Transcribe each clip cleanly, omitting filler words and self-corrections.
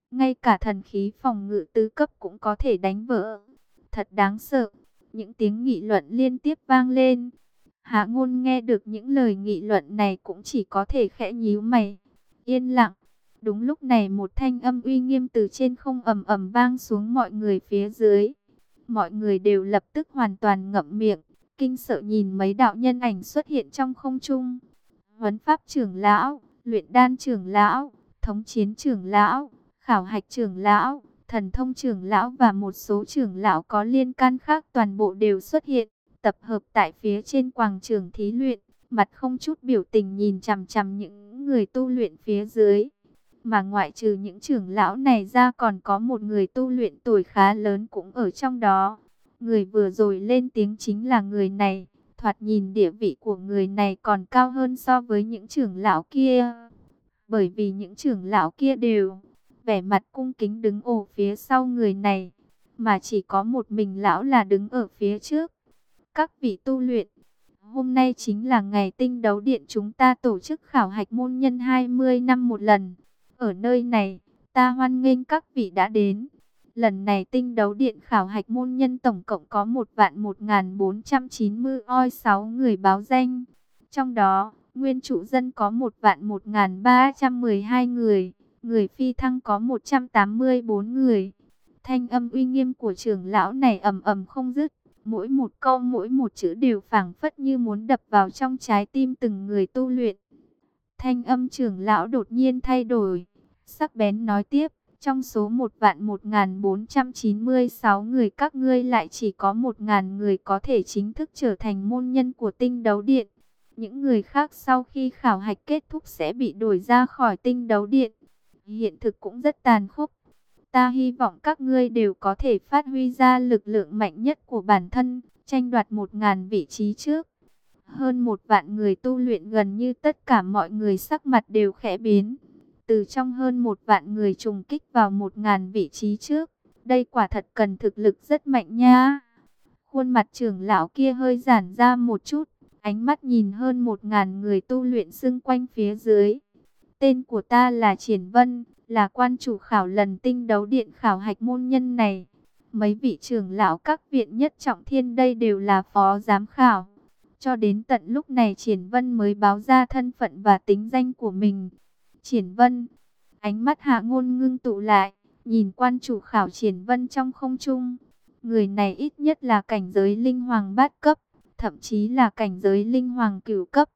ngay cả thần khí phòng ngự tứ cấp cũng có thể đánh vỡ. Thật đáng sợ. Những tiếng nghị luận liên tiếp vang lên. Hạ Ngôn nghe được những lời nghị luận này cũng chỉ có thể khẽ nhíu mày, yên lặng. Đúng lúc này một thanh âm uy nghiêm từ trên không ầm ầm vang xuống mọi người phía dưới. Mọi người đều lập tức hoàn toàn ngậm miệng, kinh sợ nhìn mấy đạo nhân ảnh xuất hiện trong không trung. Huấn pháp trưởng lão, luyện đan trưởng lão, thống chiến trưởng lão, khảo hạch trưởng lão, thần thông trưởng lão và một số trưởng lão có liên can khác toàn bộ đều xuất hiện, tập hợp tại phía trên quảng trường thí luyện, mặt không chút biểu tình nhìn chằm chằm những người tu luyện phía dưới. Mà ngoại trừ những trưởng lão này ra còn có một người tu luyện tuổi khá lớn cũng ở trong đó. Người vừa rồi lên tiếng chính là người này. Thoạt nhìn địa vị của người này còn cao hơn so với những trưởng lão kia. Bởi vì những trưởng lão kia đều vẻ mặt cung kính đứng ở phía sau người này. Mà chỉ có một mình lão là đứng ở phía trước. Các vị tu luyện, hôm nay chính là ngày Tinh Đấu Điện chúng ta tổ chức khảo hạch môn nhân 20 năm một lần. Ở nơi này, ta hoan nghênh các vị đã đến. Lần này Tinh Đấu Điện khảo hạch môn nhân tổng cộng có 1.1496 người báo danh. Trong đó, nguyên trụ dân có 1.1312 người, người phi thăng có 184 người. Thanh âm uy nghiêm của trưởng lão này ầm ầm không dứt. Mỗi một câu mỗi một chữ đều phảng phất như muốn đập vào trong trái tim từng người tu luyện. Thanh âm trưởng lão đột nhiên thay đổi, sắc bén nói tiếp, trong số 1.1496 người các ngươi lại chỉ có 1.000 người có thể chính thức trở thành môn nhân của Tinh Đấu Điện. Những người khác sau khi khảo hạch kết thúc sẽ bị đuổi ra khỏi Tinh Đấu Điện. Hiện thực cũng rất tàn khốc. Ta hy vọng các ngươi đều có thể phát huy ra lực lượng mạnh nhất của bản thân, tranh đoạt 1.000 vị trí trước. Hơn 1 vạn người tu luyện, gần như tất cả mọi người sắc mặt đều khẽ biến. Từ trong hơn 1 vạn người trùng kích vào 1.000 vị trí trước, đây quả thật cần thực lực rất mạnh nha. Khuôn mặt trưởng lão kia hơi giãn ra một chút, ánh mắt nhìn hơn 1.000 người tu luyện xung quanh phía dưới. Tên của ta là Triển Vân, là quan chủ khảo lần Tinh Đấu Điện khảo hạch môn nhân này. Mấy vị trưởng lão các viện nhất trọng thiên đây đều là phó giám khảo. Cho đến tận lúc này Triển Vân mới báo ra thân phận và tính danh của mình. Triển Vân, ánh mắt Hạ Ngôn ngưng tụ lại, nhìn quan chủ khảo Triển Vân trong không trung. Người này ít nhất là cảnh giới linh hoàng bát cấp, thậm chí là cảnh giới linh hoàng cửu cấp.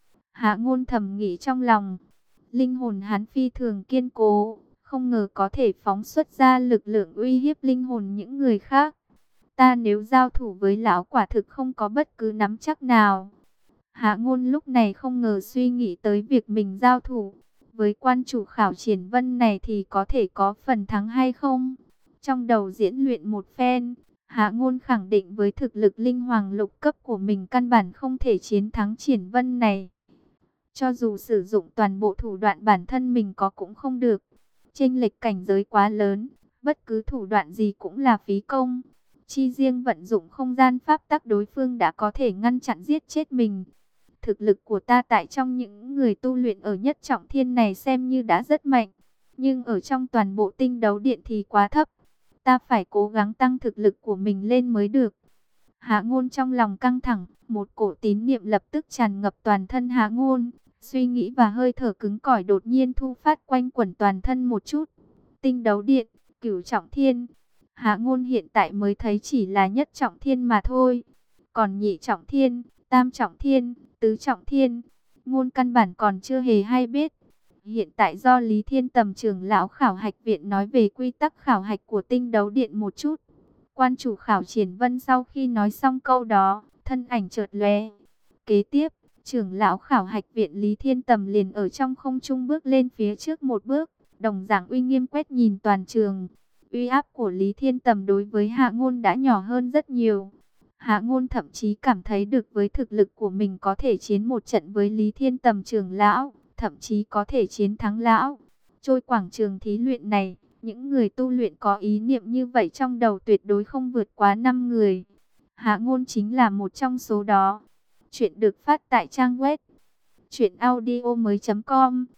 Hạ Ngôn thầm nghĩ trong lòng, linh hồn hắn phi thường kiên cố, không ngờ có thể phóng xuất ra lực lượng uy hiếp linh hồn những người khác. Ta nếu giao thủ với lão quả thực không có bất cứ nắm chắc nào. Hạ Ngôn lúc này không ngờ suy nghĩ tới việc mình giao thủ với quan chủ khảo Triển Vân này thì có thể có phần thắng hay không. Trong đầu diễn luyện một phen, Hạ Ngôn khẳng định với thực lực linh hoàng lục cấp của mình căn bản không thể chiến thắng Triển Vân này. Cho dù sử dụng toàn bộ thủ đoạn bản thân mình có cũng không được. Chênh lệch cảnh giới quá lớn, bất cứ thủ đoạn gì cũng là phí công. Chi riêng vận dụng không gian pháp tắc đối phương đã có thể ngăn chặn giết chết mình. Thực lực của ta tại trong những người tu luyện ở nhất trọng thiên này xem như đã rất mạnh. Nhưng ở trong toàn bộ Tinh Đấu Điện thì quá thấp. Ta phải cố gắng tăng thực lực của mình lên mới được. Hạ Ngôn trong lòng căng thẳng, một cổ tín niệm lập tức tràn ngập toàn thân Hạ Ngôn. Suy nghĩ và hơi thở cứng cỏi đột nhiên thu phát quanh quẩn toàn thân một chút. Tinh Đấu Điện, cửu trọng thiên. Hạ Ngôn hiện tại mới thấy chỉ là nhất trọng thiên mà thôi. Còn nhị trọng thiên, tam trọng thiên, tứ trọng thiên, Ngôn căn bản còn chưa hề hay biết. Hiện tại do Lý Thiên Tầm trưởng lão khảo hạch viện nói về quy tắc khảo hạch của Tinh Đấu Điện một chút. Quan chủ khảo Triển Vân sau khi nói xong câu đó, thân ảnh chợt lóe. Kế tiếp, trưởng lão khảo hạch viện Lý Thiên Tầm liền ở trong không trung bước lên phía trước một bước, đồng dạng uy nghiêm quét nhìn toàn trường. Uy áp của Lý Thiên Tầm đối với Hạ Ngôn đã nhỏ hơn rất nhiều. Hạ Ngôn thậm chí cảm thấy được với thực lực của mình có thể chiến một trận với Lý Thiên Tầm trưởng lão, thậm chí có thể chiến thắng lão. Trôi quảng trường thí luyện này, những người tu luyện có ý niệm như vậy trong đầu tuyệt đối không vượt quá 5 người. Hạ Ngôn chính là một trong số đó. Chuyện được phát tại trang web truyệnaudiomoi.com.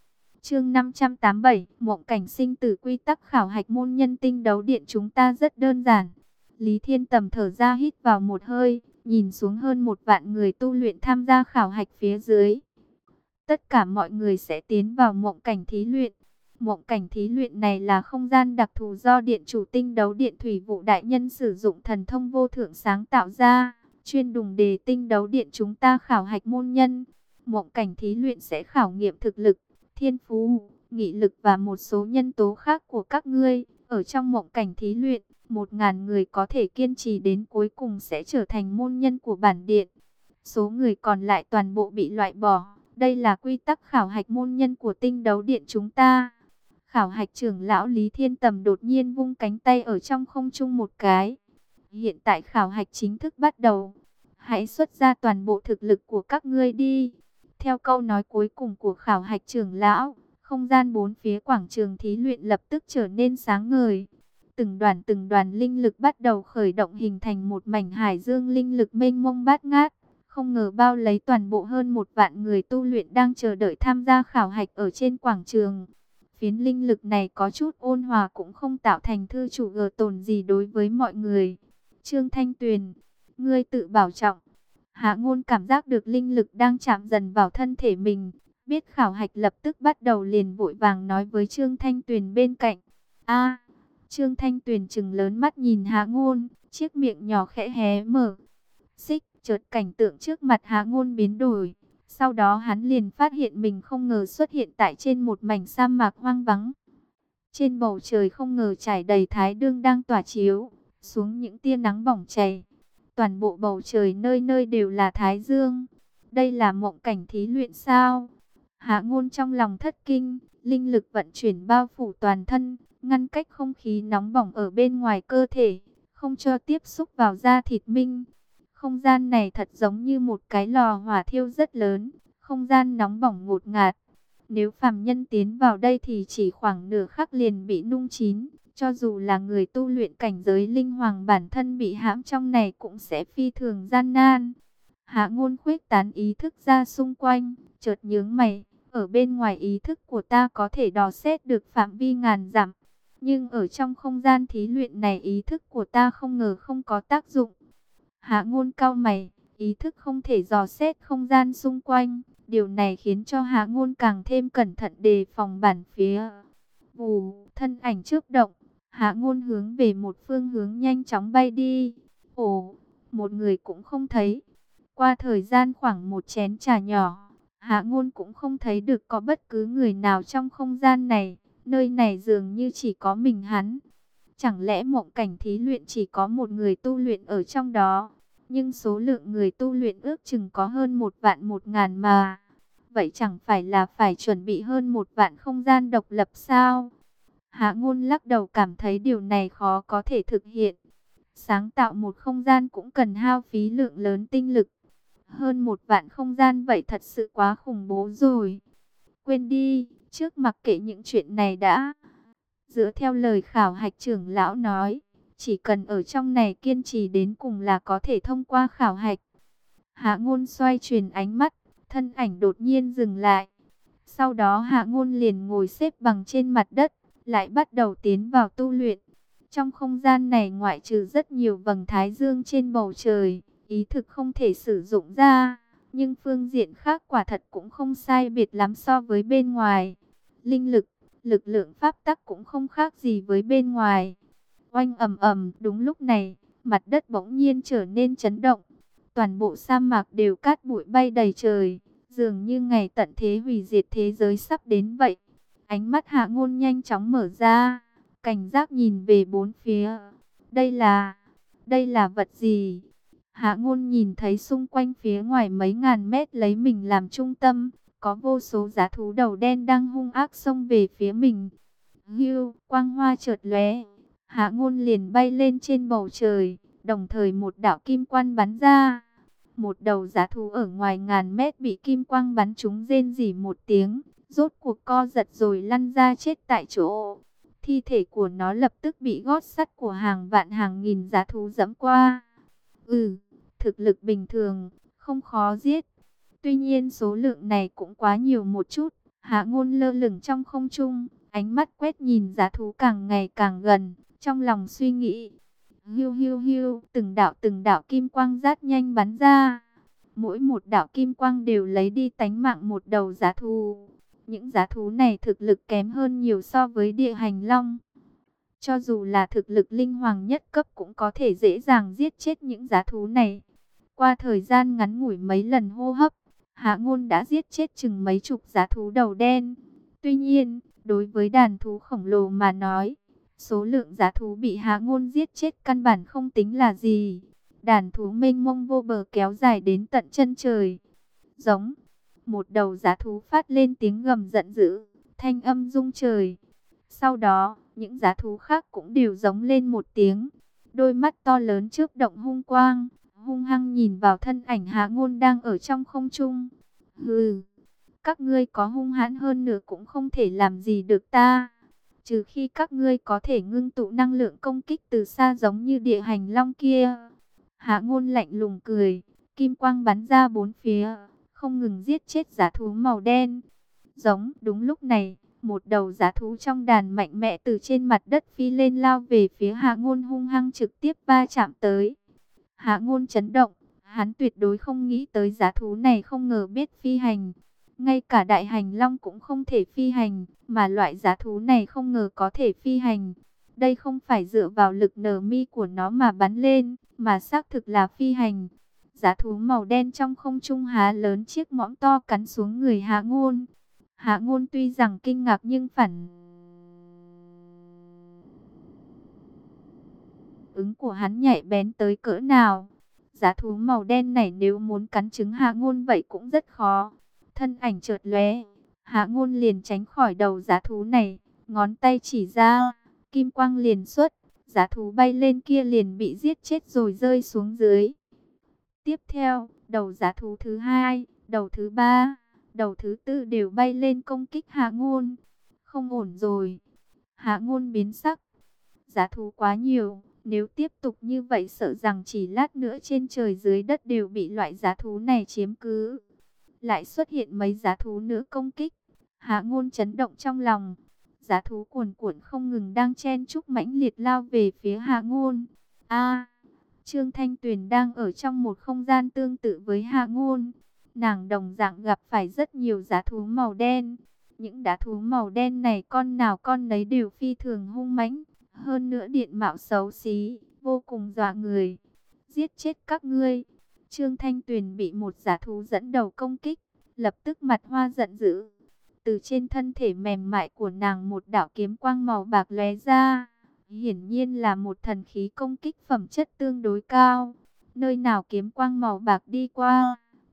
Chương 587, Mộng cảnh sinh tử. Quy tắc khảo hạch môn nhân tinh đấu điện chúng ta rất đơn giản. Lý Thiên Tầm thở ra hít vào một hơi, nhìn xuống hơn 1 vạn người tu luyện tham gia khảo hạch phía dưới. Tất cả mọi người sẽ tiến vào mộng cảnh thí luyện. Mộng cảnh thí luyện này là không gian đặc thù do Điện chủ tinh đấu điện Thủy Vụ Đại Nhân sử dụng thần thông vô thượng sáng tạo ra, chuyên đùng đề tinh đấu điện chúng ta khảo hạch môn nhân. Mộng cảnh thí luyện sẽ khảo nghiệm thực lực, thiên phú, nghị lực và một số nhân tố khác của các ngươi. Ở trong mộng cảnh thí luyện, 1000 người có thể kiên trì đến cuối cùng sẽ trở thành môn nhân của bản điện. Số người còn lại toàn bộ bị loại bỏ. Đây là quy tắc khảo hạch môn nhân của tinh đấu điện chúng ta. Khảo hạch trưởng lão Lý Thiên Tầm đột nhiên vung cánh tay ở trong không trung một cái. Hiện tại khảo hạch chính thức bắt đầu. Hãy xuất ra toàn bộ thực lực của các ngươi đi. Theo câu nói cuối cùng của khảo hạch trưởng lão, không gian bốn phía quảng trường thí luyện lập tức trở nên sáng ngời. Từng đoàn linh lực bắt đầu khởi động hình thành một mảnh hải dương linh lực mênh mông bát ngát. Không ngờ bao lấy toàn bộ hơn 1 vạn người tu luyện đang chờ đợi tham gia khảo hạch ở trên quảng trường. Phiến linh lực này có chút ôn hòa cũng không tạo thành thư chủ gờ tồn gì đối với mọi người. Trương Thanh Tuyền, ngươi tự bảo trọng. Hạ Ngôn cảm giác được linh lực đang chạm dần vào thân thể mình. Biết khảo hạch lập tức bắt đầu liền vội vàng nói với Trương Thanh Tuyền bên cạnh. A, Trương Thanh Tuyền trừng lớn mắt nhìn Hạ Ngôn, chiếc miệng nhỏ khẽ hé mở. Xích, chợt cảnh tượng trước mặt Hạ Ngôn biến đổi. Sau đó hắn liền phát hiện mình không ngờ xuất hiện tại trên một mảnh sa mạc hoang vắng. Trên bầu trời không ngờ trải đầy thái dương đang tỏa chiếu xuống những tia nắng bỏng chảy. Toàn bộ bầu trời nơi nơi đều là thái dương. Đây là mộng cảnh thí luyện sao? Hạ Ngôn trong lòng thất kinh, linh lực vận chuyển bao phủ toàn thân, ngăn cách không khí nóng bỏng ở bên ngoài cơ thể, không cho tiếp xúc vào da thịt mình. Không gian này thật giống như một cái lò hỏa thiêu rất lớn, không gian nóng bỏng ngột ngạt. Nếu phàm nhân tiến vào đây thì chỉ khoảng nửa khắc liền bị nung chín. Cho dù là người tu luyện cảnh giới linh hoàng bản thân bị hãm trong này cũng sẽ phi thường gian nan. Hạ Ngôn khuếch tán ý thức ra xung quanh, chợt nhướng mày. Ở bên ngoài ý thức của ta có thể dò xét được phạm vi ngàn dặm. Nhưng ở trong không gian thí luyện này ý thức của ta không ngờ không có tác dụng. Hạ Ngôn cau mày, ý thức không thể dò xét không gian xung quanh. Điều này khiến cho Hạ Ngôn càng thêm cẩn thận đề phòng bản phía. Vù, thân ảnh chớp động, Hạ Ngôn hướng về một phương hướng nhanh chóng bay đi. Ồ, một người cũng không thấy. Qua thời gian khoảng một chén trà nhỏ, Hạ Ngôn cũng không thấy được có bất cứ người nào trong không gian này. Nơi này dường như chỉ có mình hắn. Chẳng lẽ mộng cảnh thí luyện chỉ có một người tu luyện ở trong đó? Nhưng số lượng người tu luyện ước chừng có hơn 1.000 mà. Vậy chẳng phải là phải chuẩn bị hơn 1 vạn không gian độc lập sao? Hạ Ngôn lắc đầu cảm thấy điều này khó có thể thực hiện. Sáng tạo một không gian cũng cần hao phí lượng lớn tinh lực. Hơn 1 vạn không gian vậy thật sự quá khủng bố rồi. Quên đi, trước mặc kệ những chuyện này đã. Dựa theo lời khảo hạch trưởng lão nói, chỉ cần ở trong này kiên trì đến cùng là có thể thông qua khảo hạch. Hạ Ngôn xoay chuyển ánh mắt, thân ảnh đột nhiên dừng lại. Sau đó Hạ Ngôn liền ngồi xếp bằng trên mặt đất, lại bắt đầu tiến vào tu luyện. Trong không gian này ngoại trừ rất nhiều vầng thái dương trên bầu trời, ý thực không thể sử dụng ra. Nhưng phương diện khác quả thật cũng không sai biệt lắm so với bên ngoài. Linh lực, lực lượng pháp tắc cũng không khác gì với bên ngoài. Oanh ầm ầm, đúng lúc này, mặt đất bỗng nhiên trở nên chấn động. Toàn bộ sa mạc đều cát bụi bay đầy trời, dường như ngày tận thế hủy diệt thế giới sắp đến vậy. Ánh mắt Hạ Ngôn nhanh chóng mở ra, cảnh giác nhìn về bốn phía. Đây là vật gì? Hạ Ngôn nhìn thấy xung quanh phía ngoài mấy ngàn mét lấy mình làm trung tâm, có vô số dã thú đầu đen đang hung ác xông về phía mình. Hưu, quang hoa chợt lóe, Hạ Ngôn liền bay lên trên bầu trời, đồng thời một đạo kim quang bắn ra. Một đầu dã thú ở ngoài ngàn mét bị kim quang bắn trúng rên rỉ một tiếng, rốt cuộc co giật rồi lăn ra chết tại chỗ. Thi thể của nó lập tức bị gót sắt của hàng vạn hàng nghìn dã thú dẫm qua. Thực lực bình thường, không khó giết. Tuy nhiên số lượng này cũng quá nhiều một chút. Hạ Ngôn lơ lửng trong không trung, ánh mắt quét nhìn giá thú càng ngày càng gần, trong lòng suy nghĩ. Hiu hiu hiu, từng đạo kim quang rất nhanh bắn ra. Mỗi một đạo kim quang đều lấy đi tánh mạng một đầu giá thú. Những giá thú này thực lực kém hơn nhiều so với địa hành long. Cho dù là thực lực linh hoàng nhất cấp cũng có thể dễ dàng giết chết những giá thú này. Qua thời gian ngắn ngủi mấy lần hô hấp, Hạ Ngôn đã giết chết chừng mấy chục giá thú đầu đen. Tuy nhiên, đối với đàn thú khổng lồ mà nói, số lượng giá thú bị Hạ Ngôn giết chết căn bản không tính là gì. Đàn thú mênh mông vô bờ kéo dài đến tận chân trời. Giống, một đầu giá thú phát lên tiếng gầm giận dữ, thanh âm rung trời. Sau đó, những giá thú khác cũng đều giống lên một tiếng. Đôi mắt to lớn chớp động hung quang, hung hăng nhìn vào thân ảnh Hạ Ngôn đang ở trong không trung. Hừ, các ngươi có hung hãn hơn nữa cũng không thể làm gì được ta. Trừ khi các ngươi có thể ngưng tụ năng lượng công kích từ xa giống như địa hành long kia. Hạ Ngôn lạnh lùng cười, kim quang bắn ra bốn phía, không ngừng giết chết giá thú màu đen. Giống, đúng lúc này, một đầu giá thú trong đàn mạnh mẽ từ trên mặt đất phi lên lao về phía Hạ Ngôn hung hăng trực tiếp va chạm tới. Hạ Ngôn chấn động, hắn tuyệt đối không nghĩ tới giá thú này không ngờ biết phi hành. Ngay cả đại hành long cũng không thể phi hành, mà loại giá thú này không ngờ có thể phi hành. Đây không phải dựa vào lực nở mi của nó mà bắn lên, mà xác thực là phi hành. Giá thú màu đen trong không trung há lớn chiếc mõm to cắn xuống người Hạ Ngôn. Hạ Ngôn tuy rằng kinh ngạc nhưng phản ứng của hắn nhạy bén tới cỡ nào. Giá thú màu đen này nếu muốn cắn trứng Hạ Ngôn vậy cũng rất khó. Thân ảnh chợt lóe, Hạ Ngôn liền tránh khỏi đầu giá thú này, ngón tay chỉ ra, kim quang liền xuất, giá thú bay lên kia liền bị giết chết rồi rơi xuống dưới. Tiếp theo, đầu giá thú thứ hai, đầu thứ ba, đầu thứ tư đều bay lên công kích Hạ Ngôn. Không ổn rồi. Hạ Ngôn biến sắc. Giá thú quá nhiều, nếu tiếp tục như vậy sợ rằng chỉ lát nữa trên trời dưới đất đều bị loại giá thú này chiếm cứ. Lại xuất hiện mấy giá thú nữa công kích. Hạ Ngôn chấn động trong lòng. Giá thú cuồn cuộn không ngừng đang chen chúc mãnh liệt lao về phía Hạ Ngôn. Trương Thanh Tuyền đang ở trong một không gian tương tự với Hạ Ngôn. Nàng đồng dạng gặp phải rất nhiều giá thú màu đen. Những đá thú màu đen này con nào con nấy đều phi thường hung mãnh. Hơn nữa diện mạo xấu xí, vô cùng dọa người. Giết chết các ngươi. Trương Thanh Tuyền bị một giá thú dẫn đầu công kích, lập tức mặt hoa giận dữ. Từ trên thân thể mềm mại của nàng một đạo kiếm quang màu bạc lóe ra. Hiển nhiên là một thần khí công kích phẩm chất tương đối cao. Nơi nào kiếm quang màu bạc đi qua,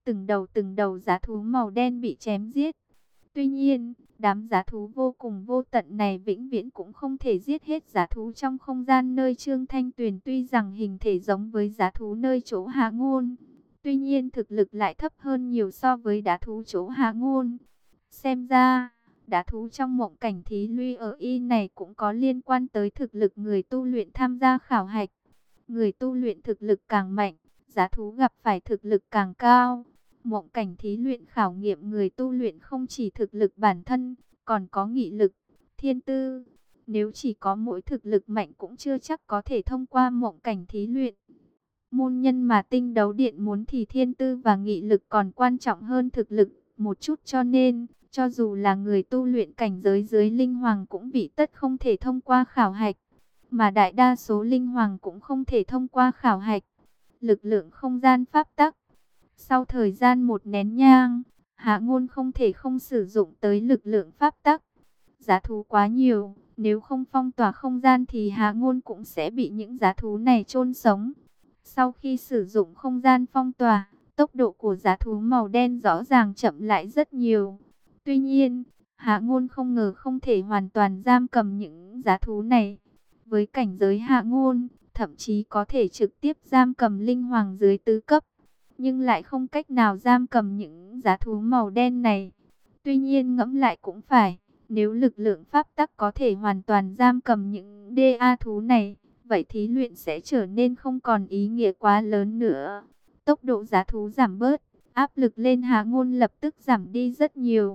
từng đầu giá thú màu đen bị chém giết. Tuy nhiên, đám giá thú vô cùng vô tận này vĩnh viễn cũng không thể giết hết giá thú trong không gian nơi Trương Thanh Tuyền. Tuy rằng hình thể giống với giá thú nơi chỗ Hạ Ngôn, tuy nhiên thực lực lại thấp hơn nhiều so với đá thú chỗ Hạ Ngôn. Xem ra, đá thú trong mộng cảnh thí luy ở y này cũng có liên quan tới thực lực người tu luyện tham gia khảo hạch. Người tu luyện thực lực càng mạnh, giá thú gặp phải thực lực càng cao. Mộng cảnh thí luyện khảo nghiệm người tu luyện không chỉ thực lực bản thân, còn có nghị lực, thiên tư. Nếu chỉ có mỗi thực lực mạnh cũng chưa chắc có thể thông qua mộng cảnh thí luyện. Môn nhân mà tinh đấu điện muốn thì thiên tư và nghị lực còn quan trọng hơn thực lực một chút, cho nên cho dù là người tu luyện cảnh giới dưới linh hoàng cũng bị tất không thể thông qua khảo hạch, mà đại đa số linh hoàng cũng không thể thông qua khảo hạch. Lực lượng không gian pháp tắc. Sau thời gian một nén nhang, Hạ Ngôn không thể không sử dụng tới lực lượng pháp tắc. Giá thú quá nhiều, nếu không phong tỏa không gian thì Hạ Ngôn cũng sẽ bị những giá thú này chôn sống. Sau khi sử dụng không gian phong tỏa, tốc độ của giá thú màu đen rõ ràng chậm lại rất nhiều. Tuy nhiên, Hạ Ngôn không ngờ không thể hoàn toàn giam cầm những giá thú này. Với cảnh giới Hạ Ngôn, thậm chí có thể trực tiếp giam cầm linh hoàng dưới tứ cấp, nhưng lại không cách nào giam cầm những giá thú màu đen này. Tuy nhiên ngẫm lại cũng phải, nếu lực lượng pháp tắc có thể hoàn toàn giam cầm những DA thú này, vậy thí luyện sẽ trở nên không còn ý nghĩa quá lớn nữa. Tốc độ giá thú giảm bớt, áp lực lên Hạ Ngôn lập tức giảm đi rất nhiều.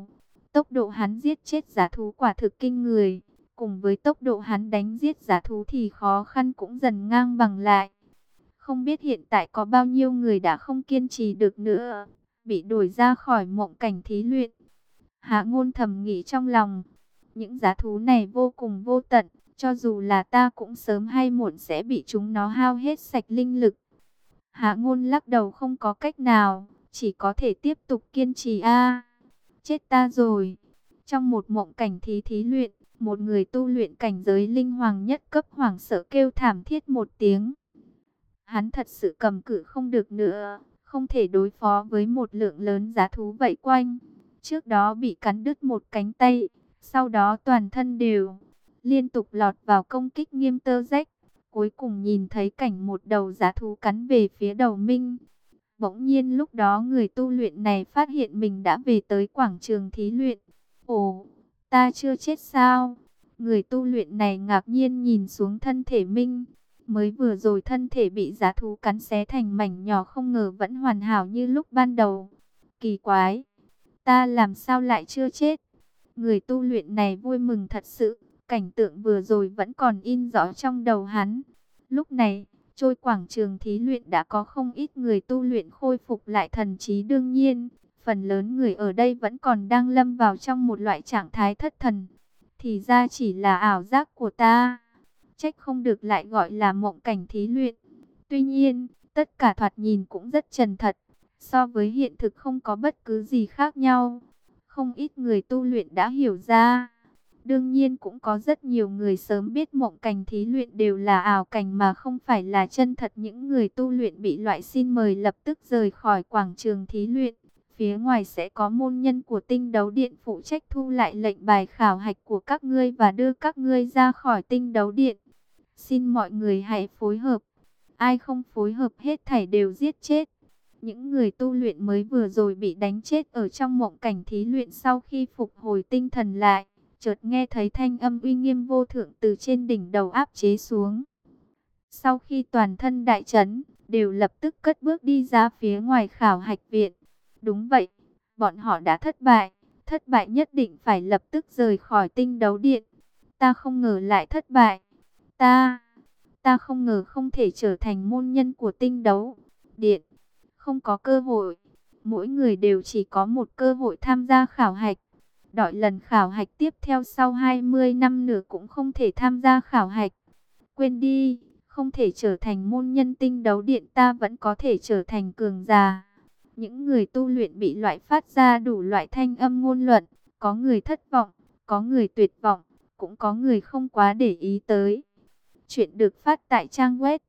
Tốc độ hắn giết chết dã thú quả thực kinh người. Cùng với tốc độ hắn đánh giết dã thú thì khó khăn cũng dần ngang bằng lại. Không biết hiện tại có bao nhiêu người đã không kiên trì được nữa, bị đuổi ra khỏi mộng cảnh thí luyện. Hạ Ngôn thầm nghĩ trong lòng, những dã thú này vô cùng vô tận, cho dù là ta cũng sớm hay muộn sẽ bị chúng nó hao hết sạch linh lực. Hạ Ngôn lắc đầu không có cách nào, chỉ có thể tiếp tục kiên trì a. Chết ta rồi. Trong một mộng cảnh thí luyện, một người tu luyện cảnh giới linh hoàng nhất cấp hoảng sợ kêu thảm thiết một tiếng. Hắn thật sự cầm cự không được nữa, không thể đối phó với một lượng lớn dã thú vây quanh. Trước đó bị cắn đứt một cánh tay, sau đó toàn thân đều liên tục lọt vào công kích nghiêm tơ rách. Cuối cùng nhìn thấy cảnh một đầu dã thú cắn về phía đầu Minh. Bỗng nhiên lúc đó người tu luyện này phát hiện mình đã về tới quảng trường thí luyện. Ồ, ta chưa chết sao? Người tu luyện này ngạc nhiên nhìn xuống thân thể Minh. Mới vừa rồi thân thể bị dã thú cắn xé thành mảnh nhỏ, không ngờ vẫn hoàn hảo như lúc ban đầu. Kỳ quái, ta làm sao lại chưa chết? Người tu luyện này vui mừng thật sự, cảnh tượng vừa rồi vẫn còn in rõ trong đầu hắn. Lúc này, trôi quảng trường thí luyện đã có không ít người tu luyện khôi phục lại thần trí, đương nhiên, phần lớn người ở đây vẫn còn đang lâm vào trong một loại trạng thái thất thần. Thì ra chỉ là ảo giác của ta. Trách không được lại gọi là mộng cảnh thí luyện. Tuy nhiên, tất cả thoạt nhìn cũng rất chân thật. So với hiện thực không có bất cứ gì khác nhau. Không ít người tu luyện đã hiểu ra. Đương nhiên cũng có rất nhiều người sớm biết mộng cảnh thí luyện đều là ảo cảnh mà không phải là chân thật. Những người tu luyện bị loại xin mời lập tức rời khỏi quảng trường thí luyện. Phía ngoài sẽ có môn nhân của Tinh Đấu Điện phụ trách thu lại lệnh bài khảo hạch của các ngươi và đưa các ngươi ra khỏi Tinh Đấu Điện. Xin mọi người hãy phối hợp. Ai không phối hợp hết thảy đều giết chết. Những người tu luyện mới vừa rồi bị đánh chết ở trong mộng cảnh thí luyện sau khi phục hồi tinh thần lại, chợt nghe thấy thanh âm uy nghiêm vô thượng từ trên đỉnh đầu áp chế xuống. Sau khi toàn thân đại chấn, đều lập tức cất bước đi ra phía ngoài khảo hạch viện. Đúng vậy, bọn họ đã thất bại nhất định phải lập tức rời khỏi Tinh Đấu Điện. Ta không ngờ lại thất bại. Ta không ngờ không thể trở thành môn nhân của Tinh Đấu Điện. Không có cơ hội. Mỗi người đều chỉ có một cơ hội tham gia khảo hạch. Đợi lần khảo hạch tiếp theo sau 20 năm nữa cũng không thể tham gia khảo hạch. Quên đi, không thể trở thành môn nhân Tinh Đấu Điện, ta vẫn có thể trở thành cường giả. Những người tu luyện bị loại phát ra đủ loại thanh âm ngôn luận. Có người thất vọng, có người tuyệt vọng, cũng có người không quá để ý tới. Chuyện được phát tại trang web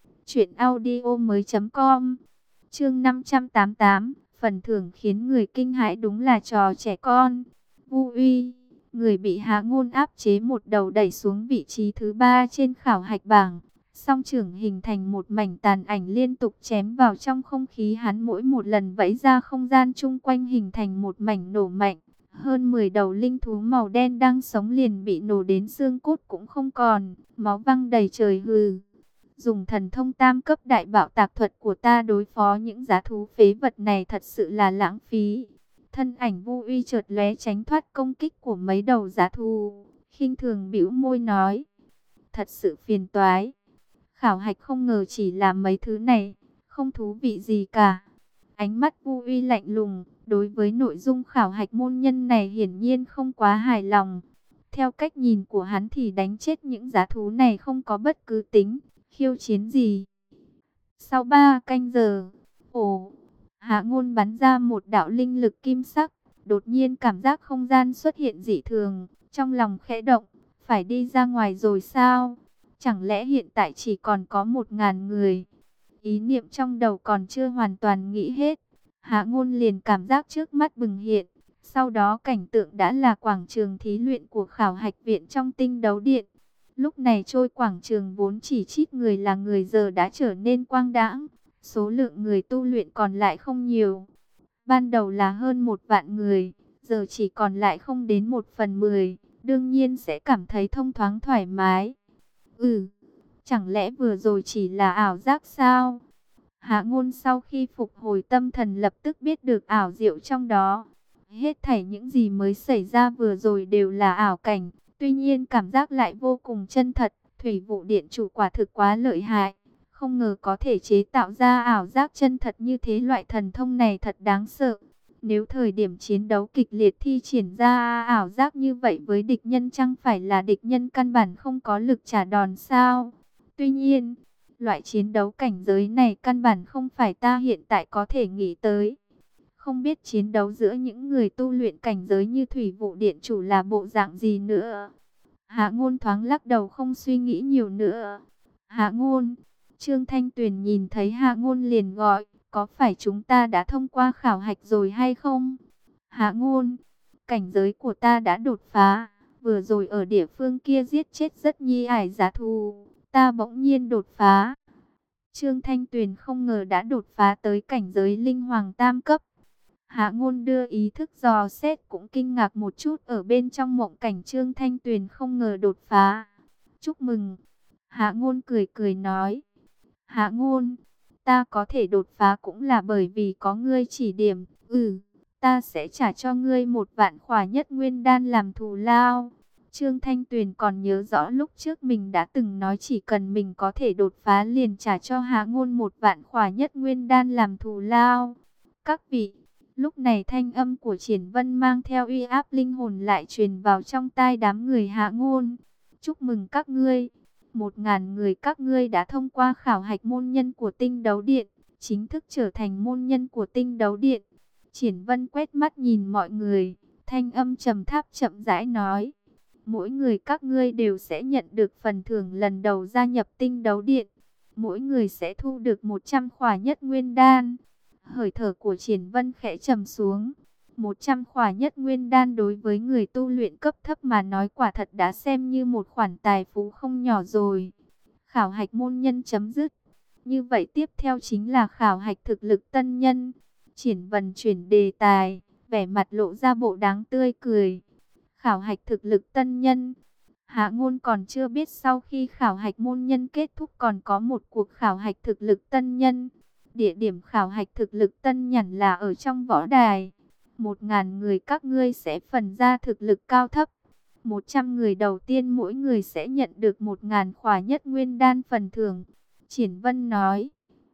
truyệnaudiomoi.com. Chương 588, phần thưởng khiến người kinh hãi, đúng là trò trẻ con. Vu Uy, người bị Hạ Ngôn áp chế một đầu đẩy xuống vị trí thứ 3 trên khảo hạch bảng. Song trưởng hình thành một mảnh tàn ảnh liên tục chém vào trong không khí, hắn mỗi một lần vẫy ra không gian chung quanh hình thành một mảnh nổ mạnh. Hơn 10 đầu linh thú màu đen đang sống liền bị nổ đến xương cốt cũng không còn, máu văng đầy trời hừ. Dùng thần thông tam cấp đại bạo tạc thuật của ta đối phó những dã thú phế vật này thật sự là lãng phí. Thân ảnh Vu Uy chợt lóe tránh thoát công kích của mấy đầu dã thú, khinh thường bĩu môi nói: thật sự phiền toái. Khảo hạch không ngờ chỉ là mấy thứ này, không thú vị gì cả. Ánh mắt Vu Uy lạnh lùng, đối với nội dung khảo hạch môn nhân này hiển nhiên không quá hài lòng. Theo cách nhìn của hắn thì đánh chết những dã thú này không có bất cứ tính khiêu chiến gì. Sau 3 canh giờ, Hạ Ngôn bắn ra một đạo linh lực kim sắc, đột nhiên cảm giác không gian xuất hiện dị thường, trong lòng khẽ động, phải đi ra ngoài rồi sao? Chẳng lẽ hiện tại chỉ còn có 1000 người? Ý niệm trong đầu còn chưa hoàn toàn nghĩ hết, Hạ Ngôn liền cảm giác trước mắt bừng hiện. Sau đó cảnh tượng đã là quảng trường thí luyện của khảo hạch viện trong Tinh Đấu Điện. Lúc này trôi quảng trường vốn chỉ chít người là người giờ đã trở nên quang đãng. Số lượng người tu luyện còn lại không nhiều. Ban đầu là hơn 1 vạn người, giờ chỉ còn lại không đến 1/10. Đương nhiên sẽ cảm thấy thông thoáng thoải mái. Chẳng lẽ vừa rồi chỉ là ảo giác sao? Hạ Ngôn sau khi phục hồi tâm thần lập tức biết được ảo diệu trong đó. Hết thảy những gì mới xảy ra vừa rồi đều là ảo cảnh, tuy nhiên cảm giác lại vô cùng chân thật. Thủy vụ điện chủ quả thực quá lợi hại, không ngờ có thể chế tạo ra ảo giác chân thật như thế, loại thần thông này thật đáng sợ. Nếu thời điểm chiến đấu kịch liệt thi triển ra ảo giác như vậy với địch nhân, chẳng phải là địch nhân căn bản không có lực trả đòn sao? Tuy nhiên, loại chiến đấu cảnh giới này căn bản không phải ta hiện tại có thể nghĩ tới. Không biết chiến đấu giữa những người tu luyện cảnh giới như Thủy vụ điện chủ là bộ dạng gì nữa. Hạ Ngôn thoáng lắc đầu không suy nghĩ nhiều nữa. Hạ Ngôn, Trương Thanh Tuyền nhìn thấy Hạ Ngôn liền gọi, có phải chúng ta đã thông qua khảo hạch rồi hay không? Hạ Ngôn, cảnh giới của ta đã đột phá, vừa rồi ở địa phương kia giết chết rất nhi ải giá thù, ta bỗng nhiên đột phá. Trương Thanh Tuyền không ngờ đã đột phá tới cảnh giới linh hoàng tam cấp. Hạ Ngôn đưa ý thức dò xét cũng kinh ngạc một chút, ở bên trong mộng cảnh Trương Thanh Tuyền không ngờ đột phá. Chúc mừng. Hạ Ngôn cười cười nói. Hạ Ngôn, ta có thể đột phá cũng là bởi vì có ngươi chỉ điểm. Ta sẽ trả cho ngươi 1.000 khỏa nhất nguyên đan làm thù lao. Trương Thanh Tuyền còn nhớ rõ lúc trước mình đã từng nói chỉ cần mình có thể đột phá liền trả cho Hạ Ngôn 1.000 khỏa nhất nguyên đan làm thù lao. Các vị, lúc này thanh âm của Triển Vân mang theo uy áp linh hồn lại truyền vào trong tai đám người Hạ Ngôn. Chúc mừng các ngươi, 1.000 người các ngươi đã thông qua khảo hạch môn nhân của Tinh Đấu Điện, chính thức trở thành môn nhân của Tinh Đấu Điện. Triển Vân quét mắt nhìn mọi người, thanh âm trầm thấp chậm rãi nói. Mỗi người các ngươi đều sẽ nhận được phần thưởng lần đầu gia nhập Tinh Đấu Điện. Mỗi người sẽ thu được 100 khỏa nhất nguyên đan. Hơi thở của Triển Vân khẽ trầm xuống. 100 khỏa nhất nguyên đan đối với người tu luyện cấp thấp mà nói quả thật đã xem như một khoản tài phú không nhỏ rồi. Khảo hạch môn nhân chấm dứt. Như vậy tiếp theo chính là khảo hạch thực lực tân nhân. Triển Vân chuyển đề tài, vẻ mặt lộ ra bộ đáng tươi cười. Khảo hạch thực lực tân nhân. Hạ Ngôn còn chưa biết sau khi khảo hạch môn nhân kết thúc còn có một cuộc khảo hạch thực lực tân nhân. Địa điểm khảo hạch thực lực tân nhẳn là ở trong võ đài. 1.000 người các ngươi sẽ phân ra thực lực cao thấp. 100 người đầu tiên mỗi người sẽ nhận được 1.000 khỏa nhất nguyên đan phần thưởng. Triển Vân nói.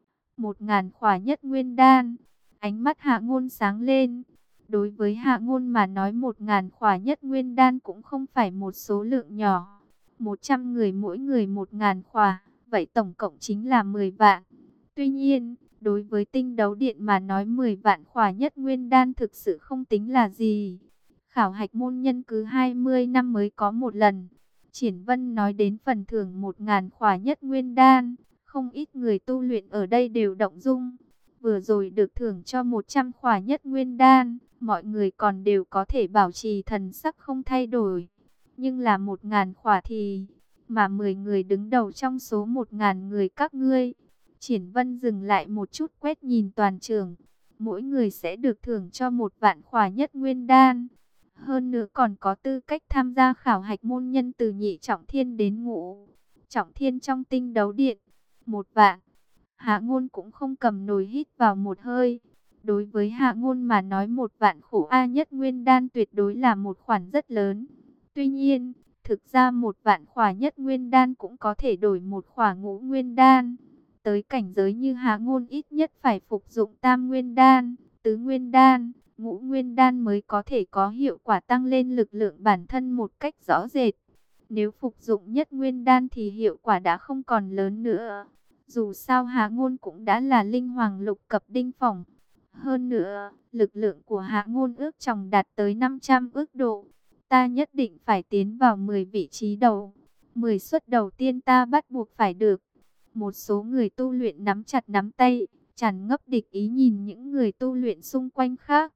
1.000 khỏa nhất nguyên đan. Ánh mắt Hạ Ngôn sáng lên. Đối với Hạ Ngôn mà nói 1.000 khỏa nhất nguyên đan cũng không phải một số lượng nhỏ. 100 người mỗi người 1.000 khỏa, vậy tổng cộng chính là 10 vạn. Tuy nhiên, đối với Tinh Đấu Điện mà nói 10 vạn khỏa nhất nguyên đan thực sự không tính là gì. Khảo hạch môn nhân cứ 20 năm mới có một lần. Triển Vân nói đến phần thưởng 1.000 khỏa nhất nguyên đan, không ít người tu luyện ở đây đều động dung. Vừa rồi được thưởng cho 100 khỏa nhất nguyên đan, mọi người còn đều có thể bảo trì thần sắc không thay đổi. Nhưng là 1.000 khỏa thì, mà 10 người đứng đầu trong số 1.000 người các ngươi. Triển Vân dừng lại một chút quét nhìn toàn trường. Mỗi người sẽ được thưởng cho 1.000 khỏa nhất nguyên đan. Hơn nữa còn có tư cách tham gia khảo hạch môn nhân từ nhị trọng thiên đến ngũ trọng thiên trong Tinh Đấu Điện. 1 vạn. Hạ Ngôn cũng không cầm nổi hít vào một hơi. Đối với Hạ Ngôn mà nói 1 vạn khổ A nhất nguyên đan tuyệt đối là một khoản rất lớn. Tuy nhiên, thực ra 1 vạn khỏa nhất nguyên đan cũng có thể đổi một khỏa ngũ nguyên đan. Tới cảnh giới như Hạ Ngôn ít nhất phải phục dụng tam nguyên đan, tứ nguyên đan, ngũ nguyên đan mới có thể có hiệu quả tăng lên lực lượng bản thân một cách rõ rệt. Nếu phục dụng nhất nguyên đan thì hiệu quả đã không còn lớn nữa. Dù sao Hạ Ngôn cũng đã là linh hoàng lục cập đinh phong. Hơn nữa, lực lượng của Hạ Ngôn ước chừng đạt tới 500 ước độ. Ta nhất định phải tiến vào 10 vị trí đầu. 10 suất đầu tiên ta bắt buộc phải được. Một số người tu luyện nắm chặt nắm tay, tràn ngập địch ý nhìn những người tu luyện xung quanh khác.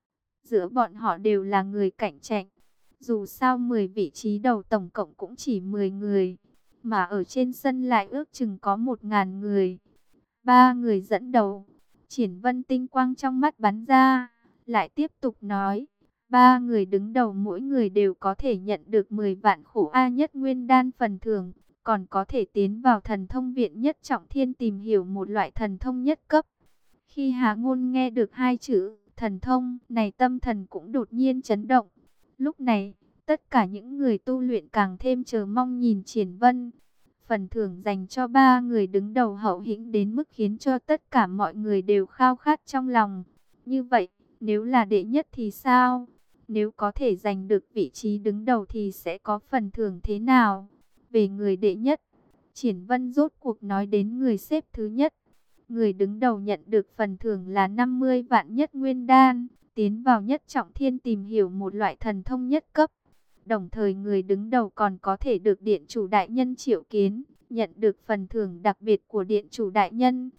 Giữa bọn họ đều là người cạnh tranh. Dù sao 10 vị trí đầu tổng cộng cũng chỉ 10 người. Mà ở trên sân lại ước chừng có 1.000 người. 3 người dẫn đầu. Triển Vân tinh quang trong mắt bắn ra. Lại tiếp tục nói. 3 người đứng đầu mỗi người đều có thể nhận được 10 vạn khổ A nhất nguyên đan phần thưởng. Còn có thể tiến vào thần thông viện nhất trọng thiên tìm hiểu một loại thần thông nhất cấp. Khi Hạ Ngôn nghe được 2 chữ thần thông này, tâm thần cũng đột nhiên chấn động. Lúc này, tất cả những người tu luyện càng thêm chờ mong nhìn Triển Vân. Phần thưởng dành cho ba người đứng đầu hậu hĩnh đến mức khiến cho tất cả mọi người đều khao khát trong lòng. Như vậy, nếu là đệ nhất thì sao? Nếu có thể giành được vị trí đứng đầu thì sẽ có phần thưởng thế nào? Về người đệ nhất, Triển Vân rốt cuộc nói đến người xếp thứ nhất. Người đứng đầu nhận được phần thưởng là 50 vạn nhất nguyên đan, tiến vào nhất trọng thiên tìm hiểu một loại thần thông nhất cấp. Đồng thời người đứng đầu còn có thể được điện chủ đại nhân triệu kiến, nhận được phần thưởng đặc biệt của điện chủ đại nhân.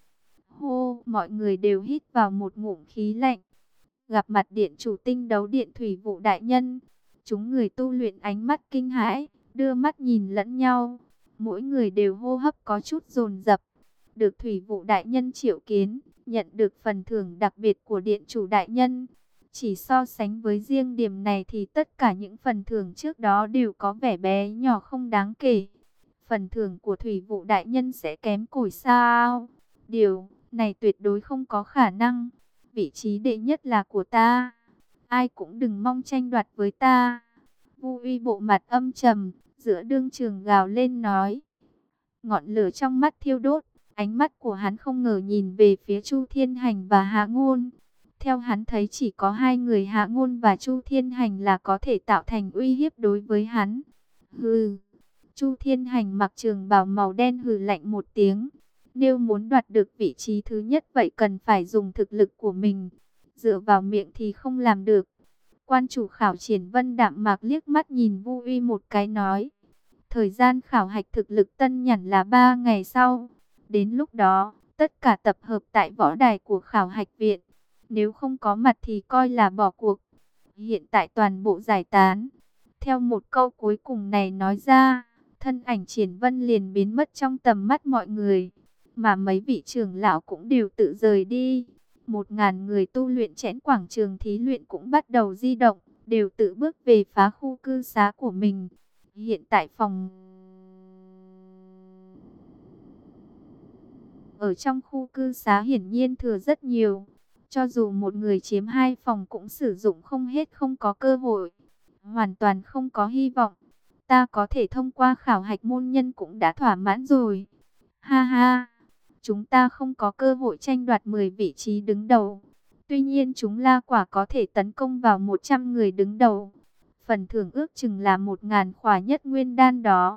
Hô, mọi người đều hít vào một ngụm khí lạnh. Gặp mặt điện chủ tinh đấu điện thủy vụ đại nhân, chúng người tu luyện ánh mắt kinh hãi, đưa mắt nhìn lẫn nhau. Mỗi người đều hô hấp có chút dồn dập. Được thủy vụ đại nhân triệu kiến, nhận được phần thưởng đặc biệt của điện chủ đại nhân. Chỉ so sánh với riêng điểm này thì tất cả những phần thưởng trước đó đều có vẻ bé nhỏ không đáng kể. Phần thưởng của thủy vụ đại nhân sẽ kém cỏi sao? Điều này tuyệt đối không có khả năng. Vị trí đệ nhất là của ta. Ai cũng đừng mong tranh đoạt với ta. Vu Uy bộ mặt âm trầm, giữa đương trường gào lên nói. Ngọn lửa trong mắt thiêu đốt, ánh mắt của hắn không ngờ nhìn về phía Chu Thiên Hành và Hạ Ngôn. Theo hắn thấy chỉ có hai người Hạ Ngôn và Chu Thiên Hành là có thể tạo thành uy hiếp đối với hắn. Hừ. Chu Thiên Hành mặc trường bào màu đen hừ lạnh một tiếng. Nếu muốn đoạt được vị trí thứ nhất vậy cần phải dùng thực lực của mình. Dựa vào miệng thì không làm được. Quan chủ khảo Triển Vân đạm mạc liếc mắt nhìn Vu Uy một cái nói. Thời gian khảo hạch thực lực tân nhẳn là 3 ngày sau. Đến lúc đó, tất cả tập hợp tại võ đài của khảo hạch viện. Nếu không có mặt thì coi là bỏ cuộc. Hiện tại toàn bộ giải tán. Theo một câu cuối cùng này nói ra, thân ảnh Triển Vân liền biến mất trong tầm mắt mọi người. Mà mấy vị trưởng lão cũng đều tự rời đi. 1000 người tu luyện chẽn quảng trường thí luyện cũng bắt đầu di động, đều tự bước về phá khu cư xá của mình. Hiện tại phòng ở trong khu cư xá hiển nhiên thừa rất nhiều. Cho dù một người chiếm 2 phòng cũng sử dụng không hết, không có cơ hội. Hoàn toàn không có hy vọng. Ta có thể thông qua khảo hạch môn nhân cũng đã thỏa mãn rồi. Ha ha, chúng ta không có cơ hội tranh đoạt 10 vị trí đứng đầu. Tuy nhiên chúng La Quả có thể tấn công vào 100 người đứng đầu. Phần thưởng ước chừng là 1000 khỏa nhất nguyên đan đó.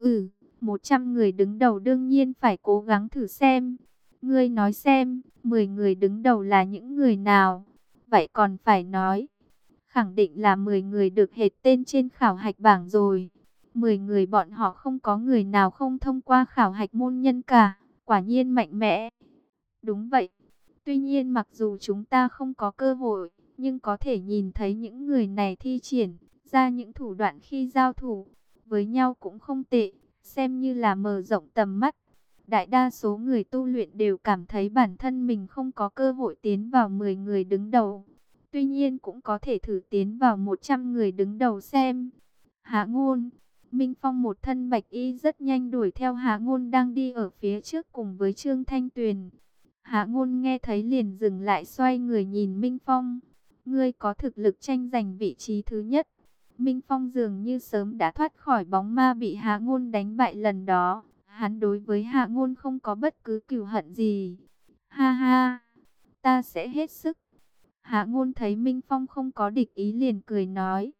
100 người đứng đầu đương nhiên phải cố gắng thử xem. Ngươi nói xem, 10 người đứng đầu là những người nào? Vậy còn phải nói. Khẳng định là 10 người được hệt tên trên khảo hạch bảng rồi. 10 người bọn họ không có người nào không thông qua khảo hạch môn nhân cả. Quả nhiên mạnh mẽ. Đúng vậy. Tuy nhiên mặc dù chúng ta không có cơ hội, nhưng có thể nhìn thấy những người này thi triển ra những thủ đoạn khi giao thủ với nhau cũng không tệ, xem như là mở rộng tầm mắt. Đại đa số người tu luyện đều cảm thấy bản thân mình không có cơ hội tiến vào 10 người đứng đầu. Tuy nhiên cũng có thể thử tiến vào 100 người đứng đầu xem. Hạ Ngôn, Minh Phong một thân bạch y rất nhanh đuổi theo Hạ Ngôn đang đi ở phía trước cùng với Trương Thanh Tuyền. Hạ Ngôn nghe thấy liền dừng lại, xoay người nhìn Minh Phong. Ngươi có thực lực tranh giành vị trí thứ nhất. Minh Phong dường như sớm đã thoát khỏi bóng ma bị Hạ Ngôn đánh bại lần đó. Hắn đối với Hạ Ngôn không có bất cứ cừu hận gì. Ha ha, ta sẽ hết sức. Hạ Ngôn thấy Minh Phong không có địch ý liền cười nói.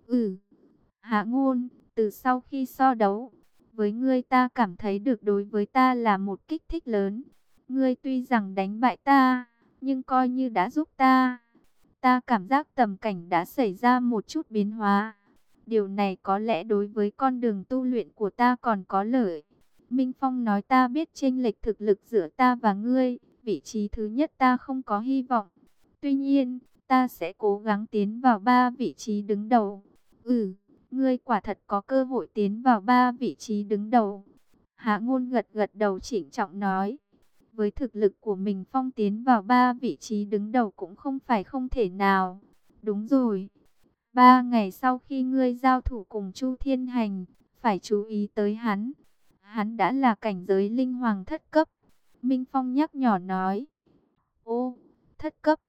Hạ Ngôn, từ sau khi so đấu với ngươi ta cảm thấy được đối với ta là một kích thích lớn. Ngươi tuy rằng đánh bại ta, nhưng coi như đã giúp ta. Ta cảm giác tầm cảnh đã xảy ra một chút biến hóa. Điều này có lẽ đối với con đường tu luyện của ta còn có lợi. Minh Phong nói ta biết chênh lệch thực lực giữa ta và ngươi. Vị trí thứ nhất ta không có hy vọng. Tuy nhiên, ta sẽ cố gắng tiến vào 3 vị trí đứng đầu. Ngươi quả thật có cơ hội tiến vào 3 vị trí đứng đầu. Hạ Ngôn gật gật đầu trịnh trọng nói. Với thực lực của mình Phong tiến vào 3 vị trí đứng đầu cũng không phải không thể nào. Đúng rồi. 3 ngày sau khi ngươi giao thủ cùng Chu Thiên Hành, phải chú ý tới hắn. Hắn đã là cảnh giới linh hoàng thất cấp. Minh Phong nhắc nhỏ nói. Ô, thất cấp.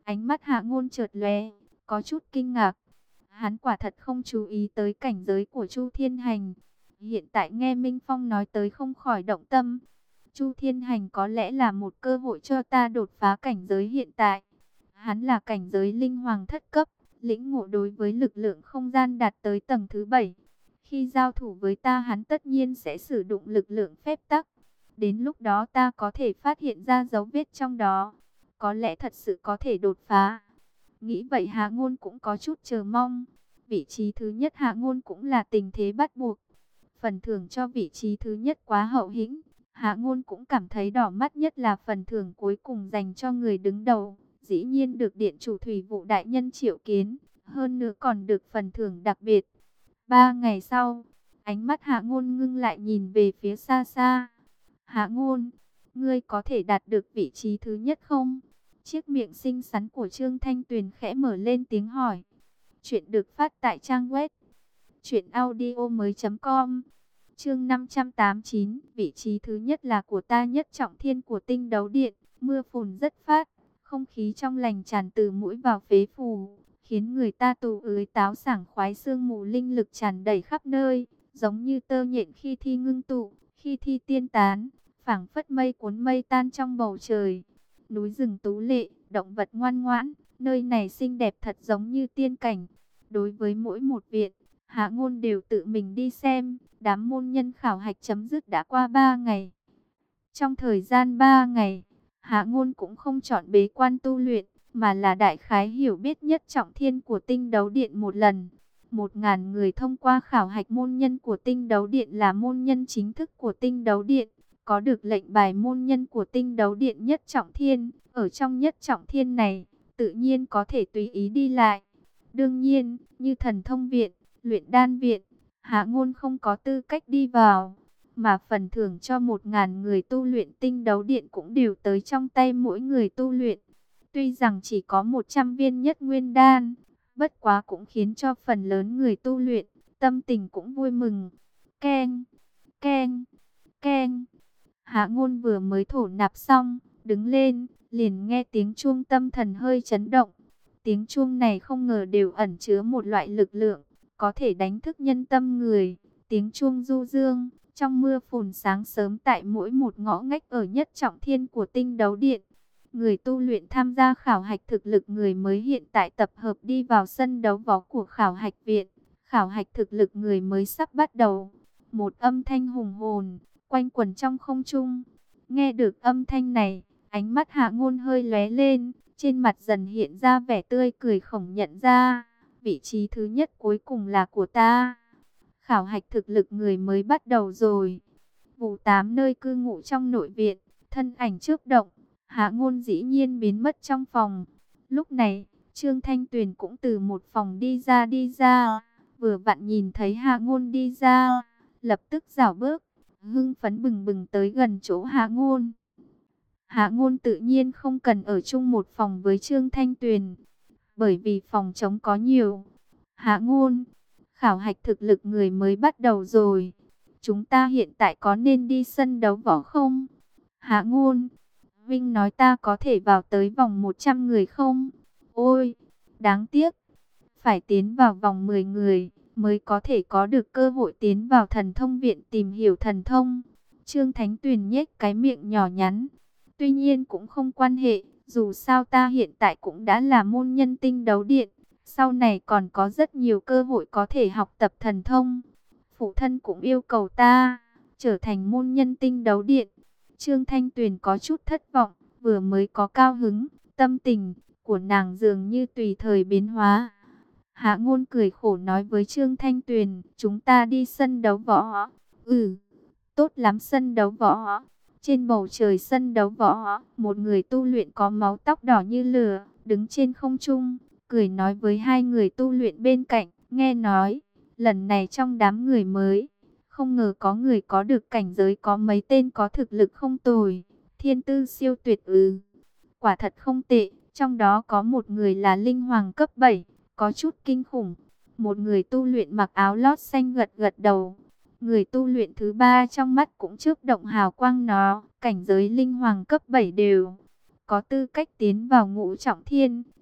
Ánh mắt Hạ Ngôn chợt lóe, có chút kinh ngạc. Hắn quả thật không chú ý tới cảnh giới của Chu Thiên Hành. Hiện tại nghe Minh Phong nói tới không khỏi động tâm. Chu Thiên Hành có lẽ là một cơ hội cho ta đột phá cảnh giới hiện tại. Hắn là cảnh giới linh hoàng thất cấp, lĩnh ngộ đối với lực lượng không gian đạt tới tầng thứ 7. Khi giao thủ với ta hắn tất nhiên sẽ sử dụng lực lượng phép tắc. Đến lúc đó ta có thể phát hiện ra dấu vết trong đó. Có lẽ thật sự có thể đột phá. Nghĩ vậy Hạ Ngôn cũng có chút chờ mong. Vị trí thứ nhất Hạ Ngôn cũng là tình thế bắt buộc. Phần thưởng cho vị trí thứ nhất quá hậu hĩnh. Hạ Ngôn cũng cảm thấy đỏ mắt, nhất là phần thưởng cuối cùng dành cho người đứng đầu. Dĩ nhiên được Điện chủ Thủy Vụ đại nhân triệu kiến. Hơn nữa còn được phần thưởng đặc biệt. 3 ngày sau, ánh mắt Hạ Ngôn ngưng lại nhìn về phía xa xa. Hạ Ngôn, ngươi có thể đạt được vị trí thứ nhất không? Chiếc miệng xinh xắn của Trương Thanh Tuyền khẽ mở lên tiếng hỏi. Chuyện được phát tại trang web truyệnaudiomoi.com. Chương 589, vị trí thứ nhất là của ta. Nhất trọng thiên của Tinh Đấu Điện, mưa phùn rất phát, không khí trong lành tràn từ mũi vào phế phủ, khiến người ta tù ưới táo sảng khoái, sương mù linh lực tràn đầy khắp nơi, giống như tơ nhện khi thi ngưng tụ, khi thi tiên tán, phảng phất mây cuốn mây tan trong bầu trời. Núi rừng tú lệ, động vật ngoan ngoãn, nơi này xinh đẹp thật giống như tiên cảnh. Đối với mỗi một viện, Hạ Ngôn đều tự mình đi xem. Đám môn nhân khảo hạch chấm dứt đã qua 3 ngày. Trong thời gian 3 ngày, Hạ Ngôn cũng không chọn bế quan tu luyện, mà là đại khái hiểu biết nhất trọng thiên của Tinh Đấu Điện một lần. 1000 người thông qua khảo hạch môn nhân của Tinh Đấu Điện là môn nhân chính thức của Tinh Đấu Điện, có được lệnh bài môn nhân của Tinh Đấu Điện nhất trọng thiên. Ở trong nhất trọng thiên này, tự nhiên có thể tùy ý đi lại. Đương nhiên, như Thần Thông Viện, Luyện Đan Viện, Hạ Ngôn không có tư cách đi vào, mà phần thưởng cho 1000 người tu luyện Tinh Đấu Điện cũng đều tới trong tay mỗi người tu luyện. Tuy rằng chỉ có 100 viên nhất nguyên đan, bất quá cũng khiến cho phần lớn người tu luyện tâm tình cũng vui mừng. Keng, keng, keng. Hạ Ngôn vừa mới thổ nạp xong, đứng lên, liền nghe tiếng chuông, tâm thần hơi chấn động. Tiếng chuông này không ngờ đều ẩn chứa một loại lực lượng có thể đánh thức nhân tâm người. Tiếng chuông du dương trong mưa phùn sáng sớm tại mỗi một ngõ ngách ở nhất trọng thiên của Tinh Đấu Điện. Người tu luyện tham gia khảo hạch thực lực người mới hiện tại tập hợp đi vào sân đấu võ của khảo hạch viện. Khảo hạch thực lực người mới sắp bắt đầu. Một âm thanh hùng hồn quanh quẩn trong không trung. Nghe được âm thanh này, ánh mắt Hạ Ngôn hơi lóe lên, trên mặt dần hiện ra vẻ tươi cười khổng nhận ra. Vị trí thứ nhất cuối cùng là của ta. Khảo hạch thực lực người mới bắt đầu rồi. Vụ 8 nơi cư ngụ trong nội viện, thân ảnh chớp động, Hạ Ngôn dĩ nhiên biến mất trong phòng. Lúc này, Trương Thanh Tuyền cũng từ một phòng đi ra, vừa vặn nhìn thấy Hạ Ngôn đi ra, lập tức rảo bước, hưng phấn bừng bừng tới gần chỗ Hạ Ngôn. Hạ Ngôn tự nhiên không cần ở chung một phòng với Trương Thanh Tuyền, bởi vì phòng trống có nhiều. Hạ Ngôn, khảo hạch thực lực người mới bắt đầu rồi. Chúng ta hiện tại có nên đi sân đấu võ không? Hạ Ngôn, Vinh nói ta có thể vào tới vòng 100 người không? Ôi, đáng tiếc. Phải tiến vào vòng 10 người mới có thể có được cơ hội tiến vào Thần Thông Viện tìm hiểu thần thông. Trương Thánh Tuyền nhếch cái miệng nhỏ nhắn. Tuy nhiên cũng không quan hệ, dù sao ta hiện tại cũng đã là môn nhân Tinh Đấu Điện. Sau này còn có rất nhiều cơ hội có thể học tập thần thông. Phụ thân cũng yêu cầu ta trở thành môn nhân Tinh Đấu Điện. Trương Thanh Tuyền có chút thất vọng, vừa mới có cao hứng, tâm tình của nàng dường như tùy thời biến hóa. Hạ Ngôn cười khổ nói với Trương Thanh Tuyền, chúng ta đi sân đấu võ. Tốt lắm. Sân đấu võ. Trên bầu trời sân đấu võ, một người tu luyện có máu tóc đỏ như lửa, đứng trên không trung, cười nói với hai người tu luyện bên cạnh. Nghe nói, lần này trong đám người mới, không ngờ có người có được cảnh giới, có mấy tên có thực lực không tồi, thiên tư siêu tuyệt. Quả thật không tệ, trong đó có một người là linh hoàng cấp 7, có chút kinh khủng. Một người tu luyện mặc áo lót xanh gật gật đầu. Người tu luyện thứ 3 trong mắt cũng chớp động hào quang, nó cảnh giới linh hoàng cấp 7 đều có tư cách tiến vào ngũ trọng thiên,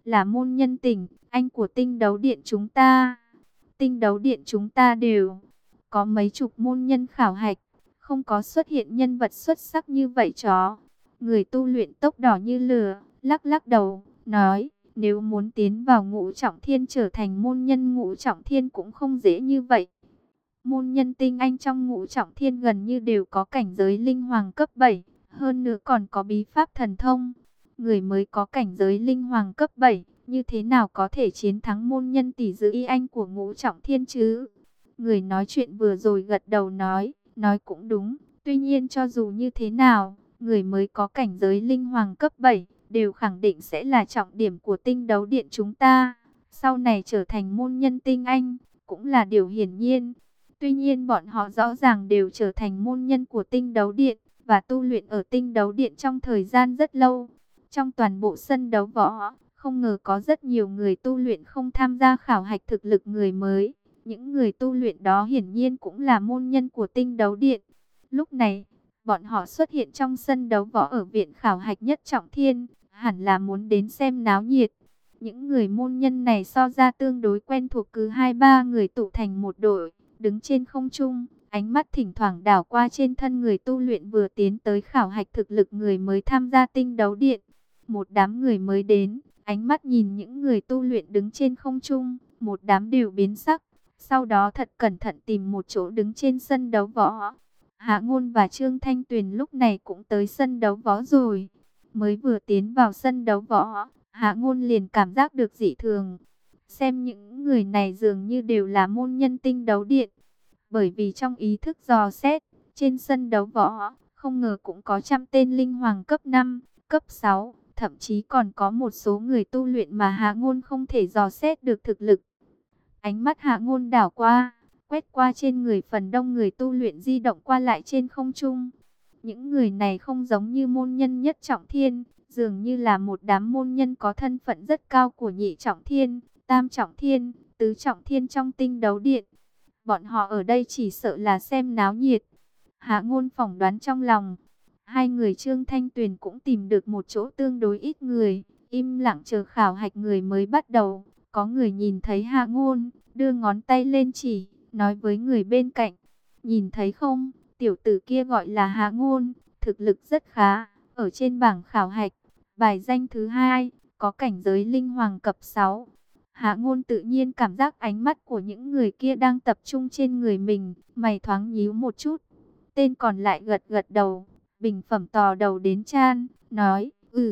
là môn nhân tỉnh, anh của tinh đấu điện chúng ta. Tinh đấu điện chúng ta đều có mấy chục môn nhân khảo hạch, không có xuất hiện nhân vật xuất sắc như vậy chó. Người tu luyện tốc đỏ như lửa, lắc lắc đầu, nói, nếu muốn tiến vào ngũ trọng thiên trở thành môn nhân ngũ trọng thiên cũng không dễ như vậy. Môn nhân tinh anh trong ngũ trọng thiên gần như đều có cảnh giới linh hoàng cấp 7, hơn nữa còn có bí pháp thần thông. Người mới có cảnh giới linh hoàng cấp 7, như thế nào có thể chiến thắng môn nhân tỷ dư y anh của ngũ trọng thiên chứ? Người nói chuyện vừa rồi gật đầu nói cũng đúng. Tuy nhiên cho dù như thế nào, người mới có cảnh giới linh hoàng cấp 7, đều khẳng định sẽ là trọng điểm của tinh đấu điện chúng ta. Sau này trở thành môn nhân tinh anh, cũng là điều hiển nhiên. Tuy nhiên bọn họ rõ ràng đều trở thành môn nhân của tinh đấu điện, và tu luyện ở tinh đấu điện trong thời gian rất lâu. Trong toàn bộ sân đấu võ, không ngờ có rất nhiều người tu luyện không tham gia khảo hạch thực lực người mới. Những người tu luyện đó hiển nhiên cũng là môn nhân của tinh đấu điện. Lúc này, bọn họ xuất hiện trong sân đấu võ ở viện khảo hạch nhất trọng thiên, hẳn là muốn đến xem náo nhiệt. Những người môn nhân này so ra tương đối quen thuộc, cứ 2-3 người tụ thành một đội, đứng trên không trung, ánh mắt thỉnh thoảng đảo qua trên thân người tu luyện vừa tiến tới khảo hạch thực lực người mới tham gia tinh đấu điện. Một đám người mới đến, ánh mắt nhìn những người tu luyện đứng trên không trung, một đám đều biến sắc. Sau đó thật cẩn thận tìm một chỗ đứng trên sân đấu võ. Hạ Ngôn và Trương Thanh Tuyền lúc này cũng tới sân đấu võ rồi. Mới vừa tiến vào sân đấu võ, Hạ Ngôn liền cảm giác được dị thường. Xem những người này dường như đều là môn nhân tinh đấu điện. Bởi vì trong ý thức dò xét, trên sân đấu võ, không ngờ cũng có trăm tên linh hoàng cấp 5, cấp 6, thậm chí còn có một số người tu luyện mà Hạ Ngôn không thể dò xét được thực lực. Ánh mắt Hạ Ngôn đảo qua, quét qua trên người phần đông người tu luyện di động qua lại trên không trung. Những người này không giống như môn nhân nhất trọng thiên, dường như là một đám môn nhân có thân phận rất cao của nhị trọng thiên, tam trọng thiên, tứ trọng thiên trong tinh đấu điện. Bọn họ ở đây chỉ sợ là xem náo nhiệt. Hạ Ngôn phỏng đoán trong lòng. Hai người Trương Thanh Tuyền cũng tìm được một chỗ tương đối ít người, im lặng chờ khảo hạch người mới bắt đầu. Có người nhìn thấy Hạ Ngôn, đưa ngón tay lên chỉ, nói với người bên cạnh. Nhìn thấy không, tiểu tử kia gọi là Hạ Ngôn, thực lực rất khá, ở trên bảng khảo hạch, bài danh thứ 2, có cảnh giới linh hoàng cấp 6. Hạ Ngôn tự nhiên cảm giác ánh mắt của những người kia đang tập trung trên người mình, mày thoáng nhíu một chút. Tên còn lại gật gật đầu, bình phẩm tò đầu đến chan, nói,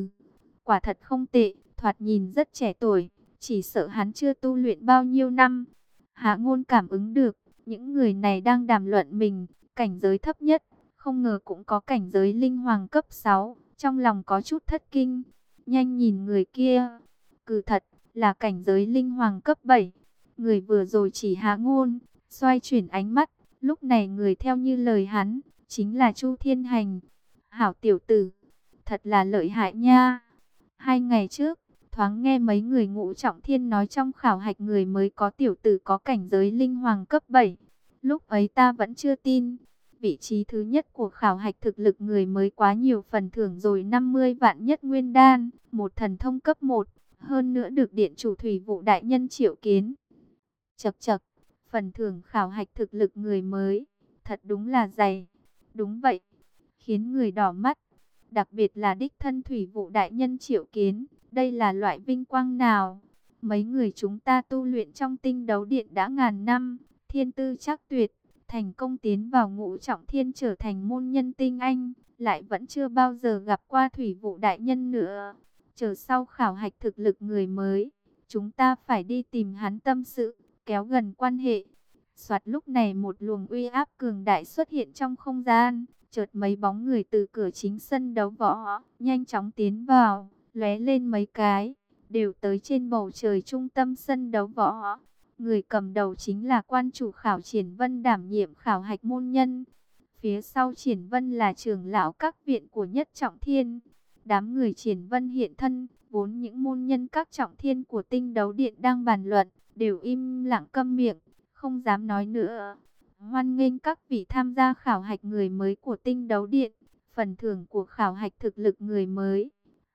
quả thật không tệ, thoạt nhìn rất trẻ tuổi, chỉ sợ hắn chưa tu luyện bao nhiêu năm. Hạ Ngôn cảm ứng được, những người này đang đàm luận mình, cảnh giới thấp nhất, không ngờ cũng có cảnh giới linh hoàng cấp 6, trong lòng có chút thất kinh. Nhanh nhìn người kia, cừ thật, là cảnh giới linh hoàng cấp 7. Người vừa rồi chỉ Hạ Ngôn, xoay chuyển ánh mắt, lúc này người theo như lời hắn, chính là Chu Thiên Hành. Hảo tiểu tử, thật là lợi hại nha. 2 ngày trước, thoáng nghe mấy người ngũ trọng thiên nói trong khảo hạch người mới có tiểu tử có cảnh giới linh hoàng cấp 7. Lúc ấy ta vẫn chưa tin. Vị trí thứ nhất của khảo hạch thực lực người mới quá nhiều phần thưởng rồi, 50 vạn nhất nguyên đan, một thần thông cấp 1, hơn nữa được điện chủ thủy vụ đại nhân triệu kiến. Chậc chậc, phần thưởng khảo hạch thực lực người mới, thật đúng là dày. Đúng vậy, khiến người đỏ mắt. Đặc biệt là đích thân thủy vụ đại nhân triệu kiến, đây là loại vinh quang nào? Mấy người chúng ta tu luyện trong tinh đấu điện đã ngàn năm, thiên tư chắc tuyệt, thành công tiến vào ngũ trọng thiên trở thành môn nhân tinh anh, lại vẫn chưa bao giờ gặp qua thủy vụ đại nhân nữa. Chờ sau khảo hạch thực lực người mới, chúng ta phải đi tìm hắn tâm sự, kéo gần quan hệ. Soạt, lúc này một luồng uy áp cường đại xuất hiện trong không gian. Chợt mấy bóng người từ cửa chính sân đấu võ nhanh chóng tiến vào, lóe lên mấy cái, đều tới trên bầu trời trung tâm sân đấu võ. Người cầm đầu chính là quan chủ khảo Triển Vân, đảm nhiệm khảo hạch môn nhân. Phía sau Triển Vân là trưởng lão các viện của nhất trọng thiên. Đám người Triển Vân hiện thân, vốn những môn nhân các trọng thiên của tinh đấu điện đang bàn luận, đều im lặng câm miệng, không dám nói nữa. Hoan nghênh các vị tham gia khảo hạch người mới của tinh đấu điện. Phần thưởng của khảo hạch thực lực người mới,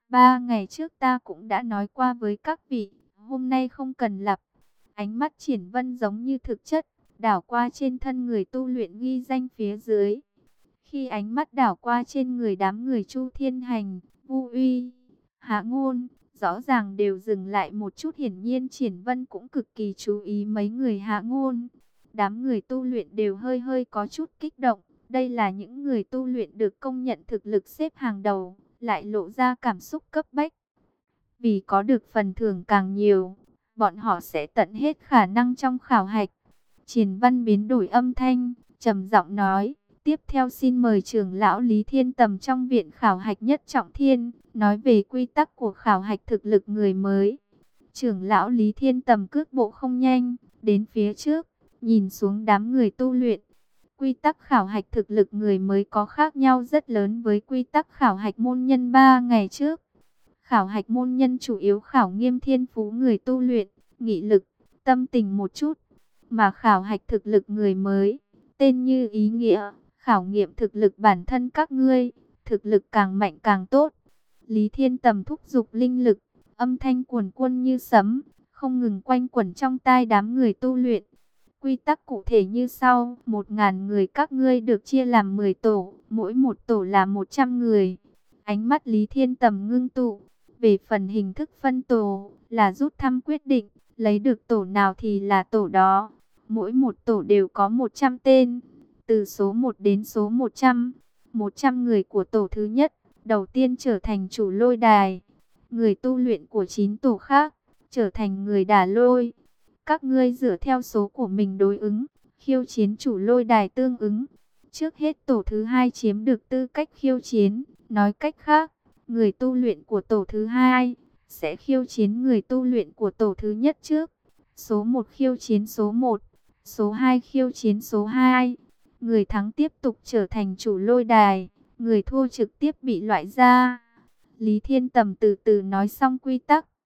3 ngày trước ta cũng đã nói qua với các vị, hôm nay không cần lặp. Ánh mắt Triển Vân giống như thực chất, đảo qua trên thân người tu luyện ghi danh phía dưới. Khi ánh mắt đảo qua trên người đám người Chu Thiên Hành, Vu Uy, Hạ Ngôn, rõ ràng đều dừng lại một chút. Hiển nhiên Triển Vân cũng cực kỳ chú ý mấy người Hạ Ngôn. Đám người tu luyện đều hơi hơi có chút kích động. Đây là những người tu luyện được công nhận thực lực xếp hàng đầu, lại lộ ra cảm xúc cấp bách. Vì có được phần thưởng càng nhiều, bọn họ sẽ tận hết khả năng trong khảo hạch. Triển Văn biến đổi âm thanh, trầm giọng nói, tiếp theo xin mời trưởng lão Lý Thiên Tầm trong viện khảo hạch nhất trọng thiên, nói về quy tắc của khảo hạch thực lực người mới. Trưởng lão Lý Thiên Tầm cước bộ không nhanh, đến phía trước, nhìn xuống đám người tu luyện. Quy tắc khảo hạch thực lực người mới có khác nhau rất lớn với quy tắc khảo hạch môn nhân 3 ngày trước. Khảo hạch môn nhân chủ yếu khảo nghiêm thiên phú người tu luyện, nghị lực, tâm tình một chút. Mà khảo hạch thực lực người mới, tên như ý nghĩa, khảo nghiệm thực lực bản thân các ngươi, thực lực càng mạnh càng tốt. Lý Thiên Tầm thúc giục linh lực, âm thanh cuồn cuộn như sấm, không ngừng quanh quẩn trong tai đám người tu luyện. Quy tắc cụ thể như sau, 1000 người các ngươi được chia làm 10 tổ, mỗi một tổ là 100 người. Ánh mắt Lý Thiên Tầm ngưng tụ, về phần hình thức phân tổ, là rút thăm quyết định, lấy được tổ nào thì là tổ đó. Mỗi một tổ đều có 100 tên, từ số 1 đến số 100. 100 người của tổ thứ nhất, đầu tiên trở thành chủ lôi đài. Người tu luyện của 9 tổ khác, trở thành người đả lôi. Các ngươi dựa theo số của mình đối ứng, khiêu chiến chủ lôi đài tương ứng. Trước hết tổ thứ hai chiếm được tư cách khiêu chiến, nói cách khác, người tu luyện của tổ thứ hai sẽ khiêu chiến người tu luyện của tổ thứ nhất trước. Số 1 khiêu chiến số 1, số 2 khiêu chiến số 2. Người thắng tiếp tục trở thành chủ lôi đài, người thua trực tiếp bị loại ra. Lý Thiên Tầm từ từ nói xong quy tắc,